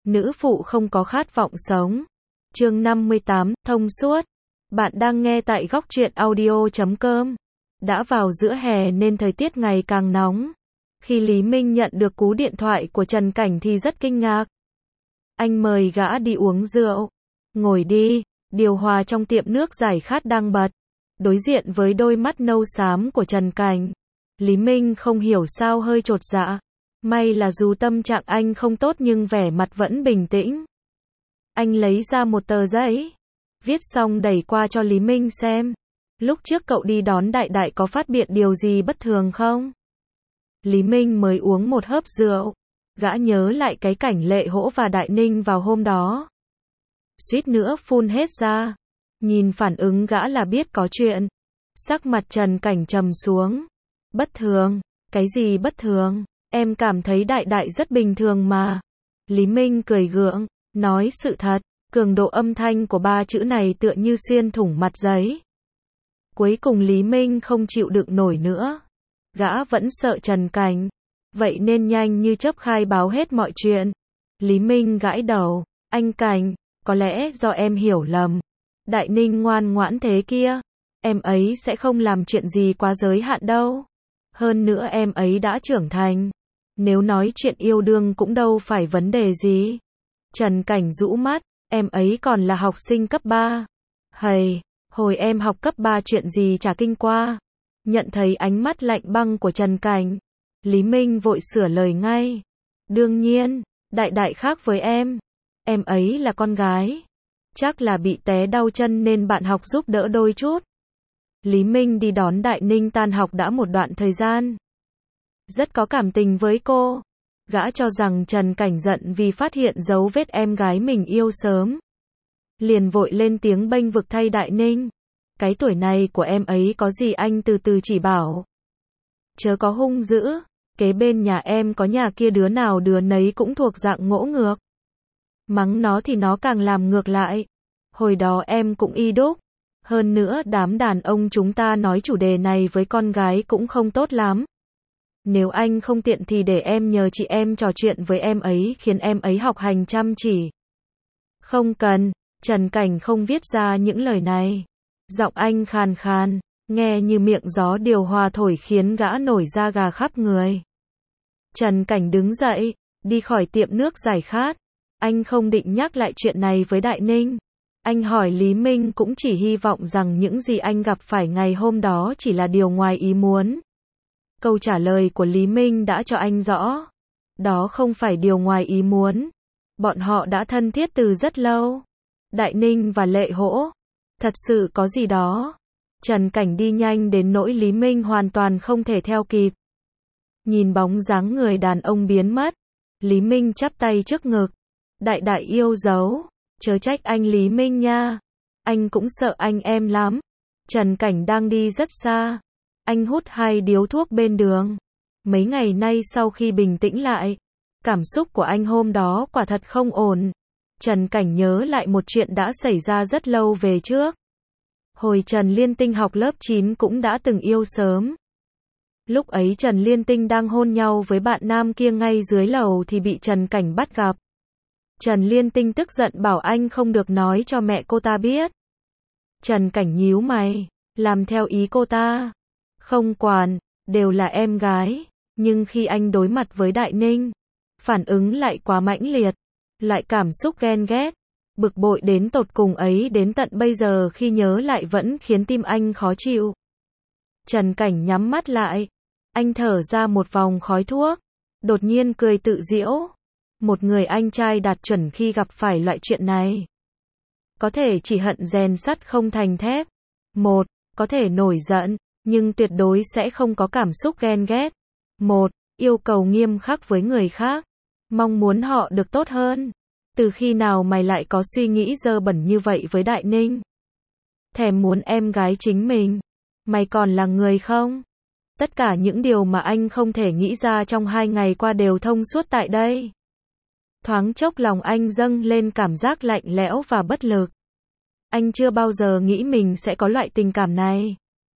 Nữ phụ không có khát vọng sống. Chương 58, thông suốt. Bạn đang nghe tại góc truyện audio.com. Đã vào giữa hè nên thời tiết ngày càng nóng. Khi Lý Minh nhận được cú điện thoại của Trần Cảnh thì rất kinh ngạc. Anh mời gã đi uống rượu. Ngồi đi, điều hòa trong tiệm nước giải khát đang bật. Đối diện với đôi mắt nâu xám của Trần Cảnh, Lý Minh không hiểu sao hơi chột dạ. May là dù tâm trạng anh không tốt nhưng vẻ mặt vẫn bình tĩnh. Anh lấy ra một tờ giấy, viết xong đẩy qua cho Lý Minh xem. Lúc trước cậu đi đón Đại Đại có phát hiện điều gì bất thường không? Lý Minh mới uống một hớp rượu. Gã nhớ lại cái cảnh Lệ Hỗ và Đại Ninh vào hôm đó. Suýt nữa phun hết ra. Nhìn phản ứng gã là biết có chuyện. Sắc mặt Trần Cảnh trầm xuống. Bất thường? Cái gì bất thường? Em cảm thấy Đại Đại rất bình thường mà. Lý Minh cười gượng, nói sự thật. Cường độ âm thanh của ba chữ này tựa như xuyên thủng mặt giấy. Cuối cùng Lý Minh không chịu đựng nổi nữa. Gã vẫn sợ Trần Cảnh, vậy nên nhanh như chớp khai báo hết mọi chuyện. Lý Minh gãi đầu, anh Cảnh, có lẽ do em hiểu lầm. Đại Ninh ngoan ngoãn thế kia, em ấy sẽ không làm chuyện gì quá giới hạn đâu. Hơn nữa em ấy đã trưởng thành. Nếu nói chuyện yêu đương cũng đâu phải vấn đề gì. Trần Cảnh rũ mắt, em ấy còn là học sinh cấp 3. Hầy, hồi em học cấp 3 chuyện gì chả kinh qua. Nhận thấy ánh mắt lạnh băng của Trần Cảnh, Lý Minh vội sửa lời ngay. Đương nhiên, Đại Đại khác với em ấy là con gái. Chắc là bị té đau chân nên bạn học giúp đỡ đôi chút. Lý Minh đi đón Đại Ninh tan học đã một đoạn thời gian. Rất có cảm tình với cô. Gã cho rằng Trần Cảnh giận vì phát hiện dấu vết em gái mình yêu sớm. Liền vội lên tiếng bênh vực thay Đại Ninh. Cái tuổi này của em ấy có gì anh từ từ chỉ bảo. Chớ có hung dữ, kế bên nhà em có nhà kia đứa nào đứa nấy cũng thuộc dạng ngỗ ngược. Mắng nó thì nó càng làm ngược lại. Hồi đó em cũng y đúc. Hơn nữa đám đàn ông chúng ta nói chủ đề này với con gái cũng không tốt lắm. Nếu anh không tiện thì để em nhờ chị em trò chuyện với em ấy khiến em ấy học hành chăm chỉ. Không cần, Trần Cảnh không viết ra những lời này. Giọng anh khàn khàn, nghe như miệng gió điều hòa thổi khiến gã nổi da gà khắp người. Trần Cảnh đứng dậy, đi khỏi tiệm nước giải khát. Anh không định nhắc lại chuyện này với Đại Ninh. Anh hỏi Lý Minh cũng chỉ hy vọng rằng những gì anh gặp phải ngày hôm đó chỉ là điều ngoài ý muốn. Câu trả lời của Lý Minh đã cho anh rõ. Đó không phải điều ngoài ý muốn. Bọn họ đã thân thiết từ rất lâu. Đại Ninh và Lệ Hỗ. Thật sự có gì đó. Trần Cảnh đi nhanh đến nỗi Lý Minh hoàn toàn không thể theo kịp. Nhìn bóng dáng người đàn ông biến mất. Lý Minh chắp tay trước ngực. Đại Đại yêu dấu. Chớ trách anh Lý Minh nha. Anh cũng sợ anh em lắm. Trần Cảnh đang đi rất xa. Anh hút 2 điếu thuốc bên đường. Mấy ngày nay sau khi bình tĩnh lại, cảm xúc của anh hôm đó quả thật không ổn. Trần Cảnh nhớ lại một chuyện đã xảy ra rất lâu về trước. Hồi Trần Liên Tinh học lớp 9 cũng đã từng yêu sớm. Lúc ấy Trần Liên Tinh đang hôn nhau với bạn nam kia ngay dưới lầu thì bị Trần Cảnh bắt gặp. Trần Liên Tinh tức giận bảo anh không được nói cho mẹ cô ta biết. Trần Cảnh nhíu mày, làm theo ý cô ta. Không quản, đều là em gái. Nhưng khi anh đối mặt với Đại Ninh, phản ứng lại quá mãnh liệt. Loại cảm xúc ghen ghét, bực bội đến tột cùng ấy đến tận bây giờ khi nhớ lại vẫn khiến tim anh khó chịu. Trần Cảnh nhắm mắt lại. Anh thở ra một vòng khói thuốc. Đột nhiên cười tự giễu. Một người anh trai đạt chuẩn khi gặp phải loại chuyện này. Có thể chỉ hận rèn sắt không thành thép. Một, có thể nổi giận, nhưng tuyệt đối sẽ không có cảm xúc ghen ghét. Một, yêu cầu nghiêm khắc với người khác. Mong muốn họ được tốt hơn. Từ khi nào mày lại có suy nghĩ dơ bẩn như vậy với Đại Ninh? Thèm muốn em gái chính mình. Mày còn là người không? Tất cả những điều mà anh không thể nghĩ ra trong 2 ngày qua đều thông suốt tại đây. Thoáng chốc lòng anh dâng lên cảm giác lạnh lẽo và bất lực. Anh chưa bao giờ nghĩ mình sẽ có loại tình cảm này.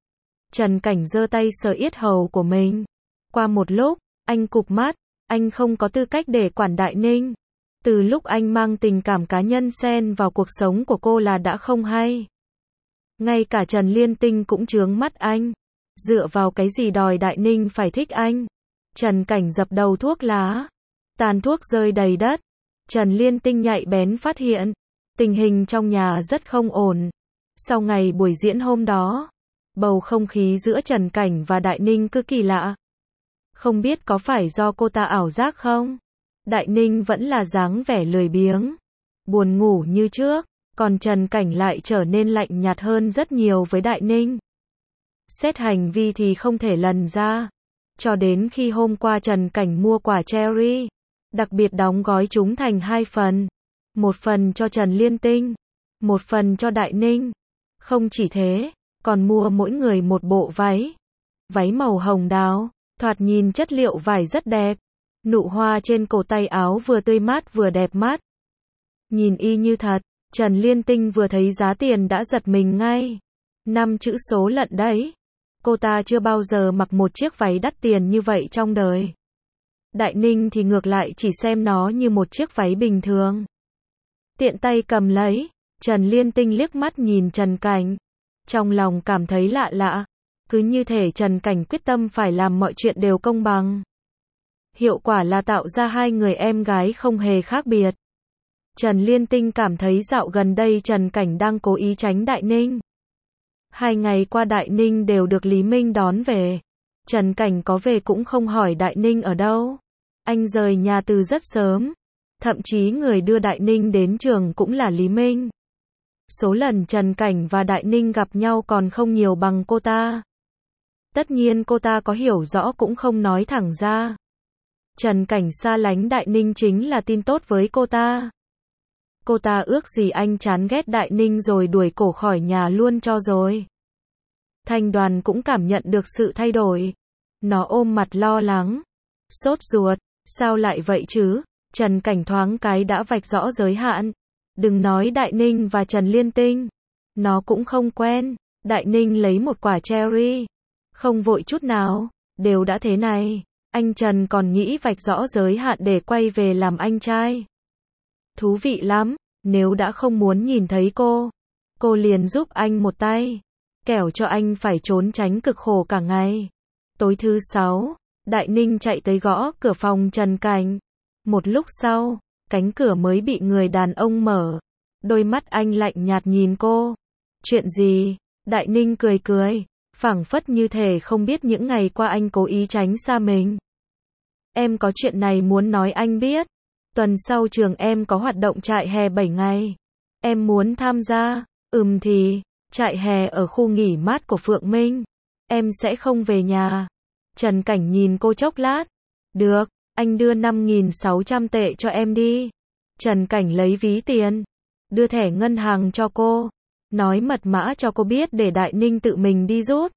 Trần Cảnh giơ tay sờ yết hầu của mình. Qua một lúc, anh cụp mắt. Anh không có tư cách để quản Đại Ninh. Từ lúc anh mang tình cảm cá nhân xen vào cuộc sống của cô là đã không hay. Ngay cả Trần Liên Tinh cũng chướng mắt anh. Dựa vào cái gì đòi Đại Ninh phải thích anh? Trần Cảnh dập đầu thuốc lá. Tàn thuốc rơi đầy đất. Trần Liên Tinh nhạy bén phát hiện. Tình hình trong nhà rất không ổn. Sau ngày buổi diễn hôm đó, bầu không khí giữa Trần Cảnh và Đại Ninh cứ kỳ lạ. Không biết có phải do cô ta ảo giác không? Đại Ninh vẫn là dáng vẻ lười biếng, buồn ngủ như trước, còn Trần Cảnh lại trở nên lạnh nhạt hơn rất nhiều với Đại Ninh. Xét hành vi thì không thể lần ra. Cho đến khi hôm qua Trần Cảnh mua quả cherry, đặc biệt đóng gói chúng thành 2 phần. Một phần cho Trần Liên Tinh, một phần cho Đại Ninh. Không chỉ thế, còn mua mỗi người một bộ váy. Váy màu hồng đào, thoạt nhìn chất liệu vải rất đẹp. Nụ hoa trên cổ tay áo vừa tươi mát vừa đẹp mắt. Nhìn y như thật, Trần Liên Tinh vừa thấy giá tiền đã giật mình ngay. 5 chữ số lận đấy. Cô ta chưa bao giờ mặc một chiếc váy đắt tiền như vậy trong đời. Đại Ninh thì ngược lại chỉ xem nó như một chiếc váy bình thường. Tiện tay cầm lấy, Trần Liên Tinh liếc mắt nhìn Trần Cảnh. Trong lòng cảm thấy lạ lạ. Cứ như thể Trần Cảnh quyết tâm phải làm mọi chuyện đều công bằng. Hiệu quả là tạo ra hai người em gái không hề khác biệt. Trần Liên Tinh cảm thấy dạo gần đây Trần Cảnh đang cố ý tránh Đại Ninh. 2 ngày qua Đại Ninh đều được Lý Minh đón về. Trần Cảnh có về cũng không hỏi Đại Ninh ở đâu. Anh rời nhà từ rất sớm. Thậm chí người đưa Đại Ninh đến trường cũng là Lý Minh. Số lần Trần Cảnh và Đại Ninh gặp nhau còn không nhiều bằng cô ta. Tất nhiên cô ta có hiểu rõ cũng không nói thẳng ra. Trần Cảnh xa lánh Đại Ninh chính là tin tốt với cô ta. Cô ta ước gì anh chán ghét Đại Ninh rồi đuổi cổ khỏi nhà luôn cho rồi. Thanh Đoàn cũng cảm nhận được sự thay đổi. Nó ôm mặt lo lắng. Sốt ruột, sao lại vậy chứ? Trần Cảnh thoáng cái đã vạch rõ giới hạn. Đừng nói Đại Ninh và Trần Liên Tinh. Nó cũng không quen. Đại Ninh lấy một quả cherry. Không vội chút nào. Đều đã thế này. Anh Trần còn nghĩ vạch rõ giới hạn để quay về làm anh trai. Thú vị lắm. Nếu đã không muốn nhìn thấy cô liền giúp anh một tay. Kẻo cho anh phải trốn tránh cực khổ cả ngày. Tối thứ 6, Đại Ninh chạy tới gõ cửa phòng Trần Cảnh. Một lúc sau, cánh cửa mới bị người đàn ông mở. Đôi mắt anh lạnh nhạt nhìn cô. Chuyện gì? Đại Ninh cười cười, phảng phất như thể không biết những ngày qua anh cố ý tránh xa mình. Em có chuyện này muốn nói anh biết. Tuần sau trường em có hoạt động trại hè 7 ngày. Em muốn tham gia. Thì, trại hè ở khu nghỉ mát của Phượng Minh. Em sẽ không về nhà. Trần Cảnh nhìn cô chốc lát. Được, anh đưa 5.600 tệ cho em đi. Trần Cảnh lấy ví tiền. Đưa thẻ ngân hàng cho cô. Nói mật mã cho cô biết để Đại Ninh tự mình đi rút.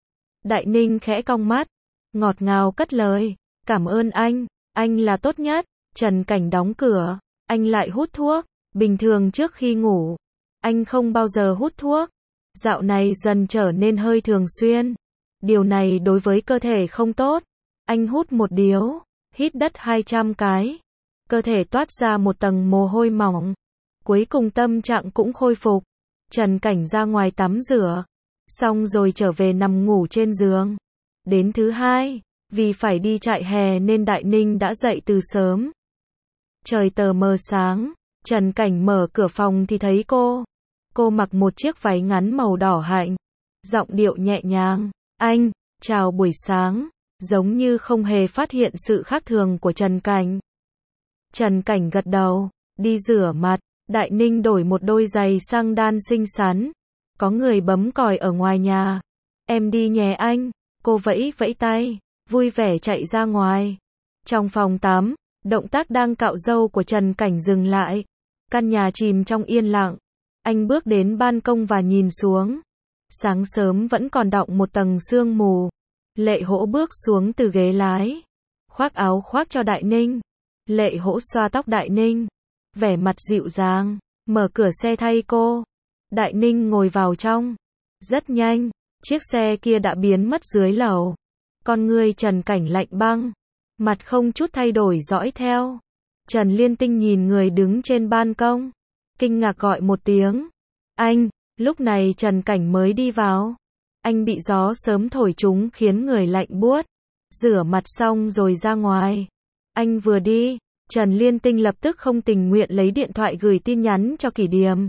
Đại Ninh khẽ cong mắt. Ngọt ngào cất lời. Cảm ơn anh là tốt nhất. Trần Cảnh đóng cửa. Anh lại hút thuốc. Bình thường trước khi ngủ, anh không bao giờ hút thuốc. Dạo này dần trở nên hơi thường xuyên. Điều này đối với cơ thể không tốt. Anh hút một điếu, hít đất 200 cái. Cơ thể toát ra một tầng mồ hôi mỏng. Cuối cùng tâm trạng cũng khôi phục. Trần Cảnh ra ngoài tắm rửa. Xong rồi trở về nằm ngủ trên giường. Đến thứ 2, vì phải đi trại hè nên Đại Ninh đã dậy từ sớm. Trời tờ mờ sáng. Trần Cảnh mở cửa phòng thì thấy cô. Cô mặc một chiếc váy ngắn màu đỏ hạnh. Giọng điệu nhẹ nhàng. Anh, chào buổi sáng. Giống như không hề phát hiện sự khác thường của Trần Cảnh. Trần Cảnh gật đầu. Đi rửa mặt. Đại Ninh đổi một đôi giày sang đan xinh xắn. Có người bấm còi ở ngoài nhà. Em đi nhé anh. Cô vẫy vẫy tay. Vui vẻ chạy ra ngoài. Trong phòng tắm, động tác đang cạo râu của Trần Cảnh dừng lại. Căn nhà chìm trong yên lặng. Anh bước đến ban công và nhìn xuống. Sáng sớm vẫn còn đọng một tầng sương mù. Lệ Hỗ bước xuống từ ghế lái. Khoác áo khoác cho Đại Ninh. Lệ Hỗ xoa tóc Đại Ninh. Vẻ mặt dịu dàng. Mở cửa xe thay cô. Đại Ninh ngồi vào trong. Rất nhanh, chiếc xe kia đã biến mất dưới lầu. Con ngươi Trần Cảnh lạnh băng. Mặt không chút thay đổi dõi theo. Trần Liên Tinh nhìn người đứng trên ban công, kinh ngạc gọi một tiếng. Anh, lúc này Trần Cảnh mới đi vào. Anh bị gió sớm thổi trúng khiến người lạnh buốt. Rửa mặt xong rồi ra ngoài. Anh vừa đi, Trần Liên Tinh lập tức không tình nguyện lấy điện thoại gửi tin nhắn cho Kỷ Điềm.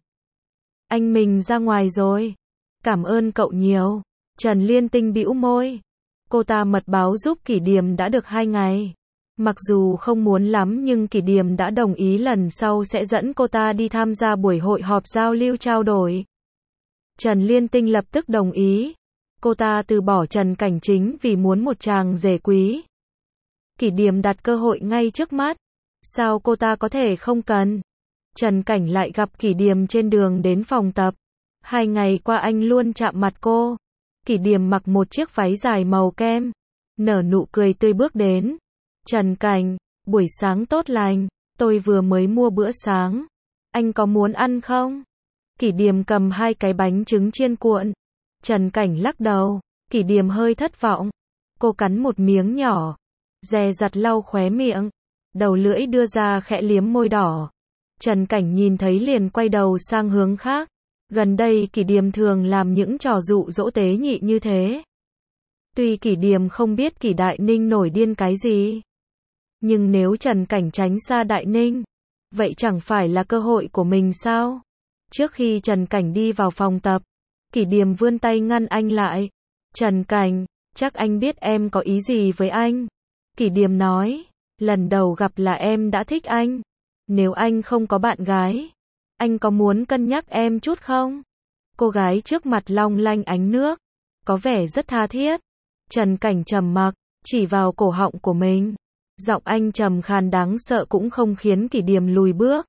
Anh mình ra ngoài rồi. Cảm ơn cậu nhiều. Trần Liên Tinh bĩu môi. Cô ta mật báo giúp Kỷ Điềm đã được 2 ngày. Mặc dù không muốn lắm nhưng Kỷ Điềm đã đồng ý lần sau sẽ dẫn cô ta đi tham gia buổi hội họp giao lưu trao đổi. Trần Liên Tinh lập tức đồng ý. Cô ta từ bỏ Trần Cảnh chính vì muốn một chàng rể quý. Kỷ Điềm đặt cơ hội ngay trước mắt. Sao cô ta có thể không cần? Trần Cảnh lại gặp Kỷ Điềm trên đường đến phòng tập. 2 ngày qua anh luôn chạm mặt cô. Kỷ Điềm mặc một chiếc váy dài màu kem, nở nụ cười tươi bước đến. Trần Cảnh, buổi sáng tốt lành, tôi vừa mới mua bữa sáng. Anh có muốn ăn không? Kỷ Điềm cầm 2 cái bánh trứng chiên cuộn. Trần Cảnh lắc đầu. Kỷ Điềm hơi thất vọng. Cô cắn một miếng nhỏ, dè dặt lau khóe miệng, đầu lưỡi đưa ra khẽ liếm môi đỏ. Trần Cảnh nhìn thấy liền quay đầu sang hướng khác. Gần đây Kỷ Điềm thường làm những trò dụ dỗ tế nhị như thế. Tuy Kỷ Điềm không biết Kỷ Đại Ninh nổi điên cái gì, nhưng nếu Trần Cảnh tránh xa Đại Ninh, vậy chẳng phải là cơ hội của mình sao? Trước khi Trần Cảnh đi vào phòng tập, Kỷ Điềm vươn tay ngăn anh lại. Trần Cảnh, chắc anh biết em có ý gì với anh. Kỷ Điềm nói, lần đầu gặp là em đã thích anh. Nếu anh không có bạn gái, anh có muốn cân nhắc em chút không? Cô gái trước mặt long lanh ánh nước, có vẻ rất tha thiết. Trần Cảnh trầm mặc, chỉ vào cổ họng của mình. Giọng anh trầm khàn đáng sợ cũng không khiến Kỷ Điềm lùi bước.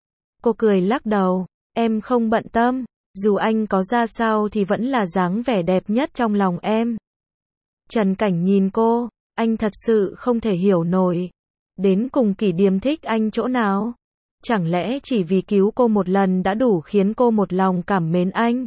Cô cười lắc đầu, em không bận tâm, dù anh có ra sao thì vẫn là dáng vẻ đẹp nhất trong lòng em. Trần Cảnh nhìn cô, anh thật sự không thể hiểu nổi. Đến cùng Kỷ Điềm thích anh chỗ nào? Chẳng lẽ chỉ vì cứu cô một lần đã đủ khiến cô một lòng cảm mến anh?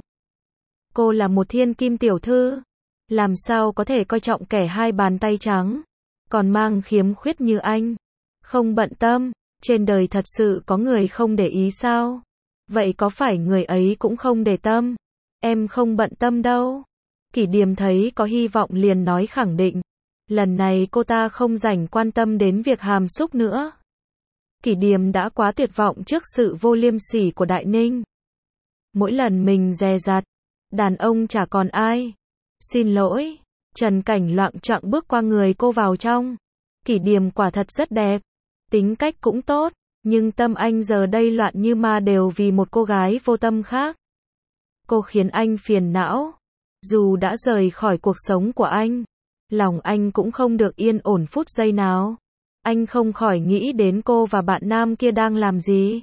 Cô là một thiên kim tiểu thư, làm sao có thể coi trọng kẻ 2 bàn tay trắng, còn mang khiếm khuyết như anh? Không bận tâm, trên đời thật sự có người không để ý sao? Vậy có phải người ấy cũng không để tâm? Em không bận tâm đâu. Kỷ Điềm thấy có hy vọng liền nói khẳng định. Lần này cô ta không rảnh quan tâm đến việc hàm xúc nữa. Kỷ Điềm đã quá tuyệt vọng trước sự vô liêm sỉ của Đại Ninh. Mỗi lần mình dè dặt, đàn ông chả còn ai. Xin lỗi. Trần Cảnh loạng choạng bước qua người cô vào trong. Kỷ Điềm quả thật rất đẹp, tính cách cũng tốt, nhưng tâm anh giờ đây loạn như ma đều vì một cô gái vô tâm khác. Cô khiến anh phiền não. Dù đã rời khỏi cuộc sống của anh, lòng anh cũng không được yên ổn phút giây nào. Anh không khỏi nghĩ đến cô và bạn nam kia đang làm gì.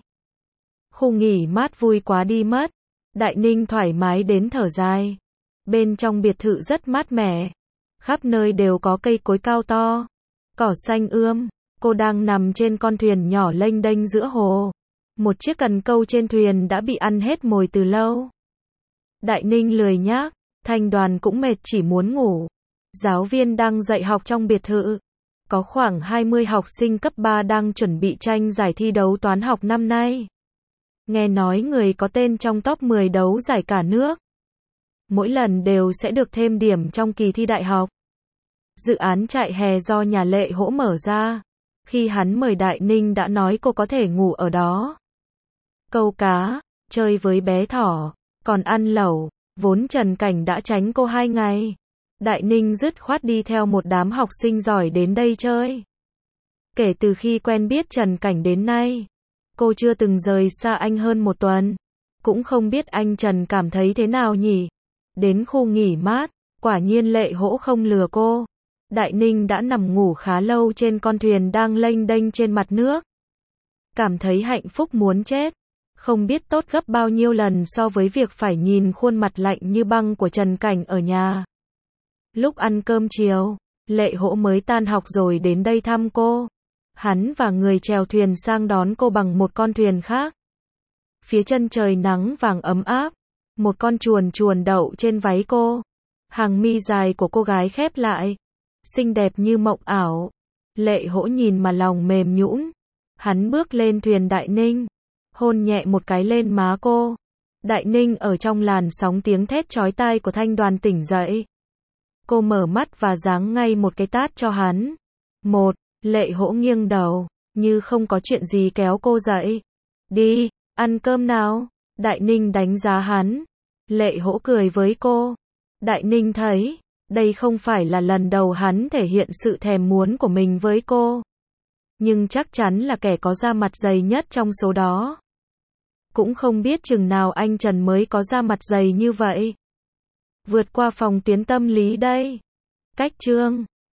Khu nghỉ mát vui quá đi mất. Đại Ninh thoải mái đến thở dài. Bên trong biệt thự rất mát mẻ. Khắp nơi đều có cây cối cao to, cỏ xanh ươm. Cô đang nằm trên con thuyền nhỏ lênh đênh giữa hồ. Một chiếc cần câu trên thuyền đã bị ăn hết mồi từ lâu. Đại Ninh lười nhác, Thanh Đoàn cũng mệt chỉ muốn ngủ. Giáo viên đang dạy học trong biệt thự. Có khoảng 20 học sinh cấp 3 đang chuẩn bị tranh giải thi đấu toán học năm nay. Nghe nói người có tên trong top 10 đấu giải cả nước. Mỗi lần đều sẽ được thêm điểm trong kỳ thi đại học. Dự án trại hè do nhà Lệ Hỗ mở ra. Khi hắn mời Đại Ninh đã nói cô có thể ngủ ở đó. Câu cá, chơi với bé thỏ, còn ăn lẩu. Vốn Trần Cảnh đã tránh cô 2 ngày. Đại Ninh dứt khoát đi theo một đám học sinh giỏi đến đây chơi. Kể từ khi quen biết Trần Cảnh đến nay, cô chưa từng rời xa anh hơn 1 tuần. Cũng không biết anh Trần cảm thấy thế nào nhỉ? Đến khu nghỉ mát, quả nhiên Lệ Hỗ không lừa cô. Đại Ninh đã nằm ngủ khá lâu trên con thuyền đang lênh đênh trên mặt nước. Cảm thấy hạnh phúc muốn chết. Không biết tốt gấp bao nhiêu lần so với việc phải nhìn khuôn mặt lạnh như băng của Trần Cảnh ở nhà. Lúc ăn cơm chiều, Lệ Hỗ mới tan học rồi đến đây thăm cô. Hắn và người chèo thuyền sang đón cô bằng một con thuyền khác. Phía chân trời nắng vàng ấm áp. Một con chuồn chuồn đậu trên váy cô. Hàng mi dài của cô gái khép lại. Xinh đẹp như mộng ảo. Lệ Hỗ nhìn mà lòng mềm nhũn. Hắn bước lên thuyền Đại Ninh, hôn nhẹ một cái lên má cô. Đại Ninh ở trong làn sóng tiếng thét chói tai của Thanh Đoàn tỉnh dậy. Cô mở mắt và giáng ngay một cái tát cho hắn. Một, Lệ Hỗ nghiêng đầu, như không có chuyện gì kéo cô dậy. Đi, ăn cơm nào. Đại Ninh đánh giá hắn. Lệ Hỗ cười với cô. Đại Ninh thấy, đây không phải là lần đầu hắn thể hiện sự thèm muốn của mình với cô. Nhưng chắc chắn là kẻ có da mặt dày nhất trong số đó. Cũng không biết chừng nào anh Trần mới có da mặt dày như vậy. Vượt qua phòng tuyến tâm lý đây. Cách chương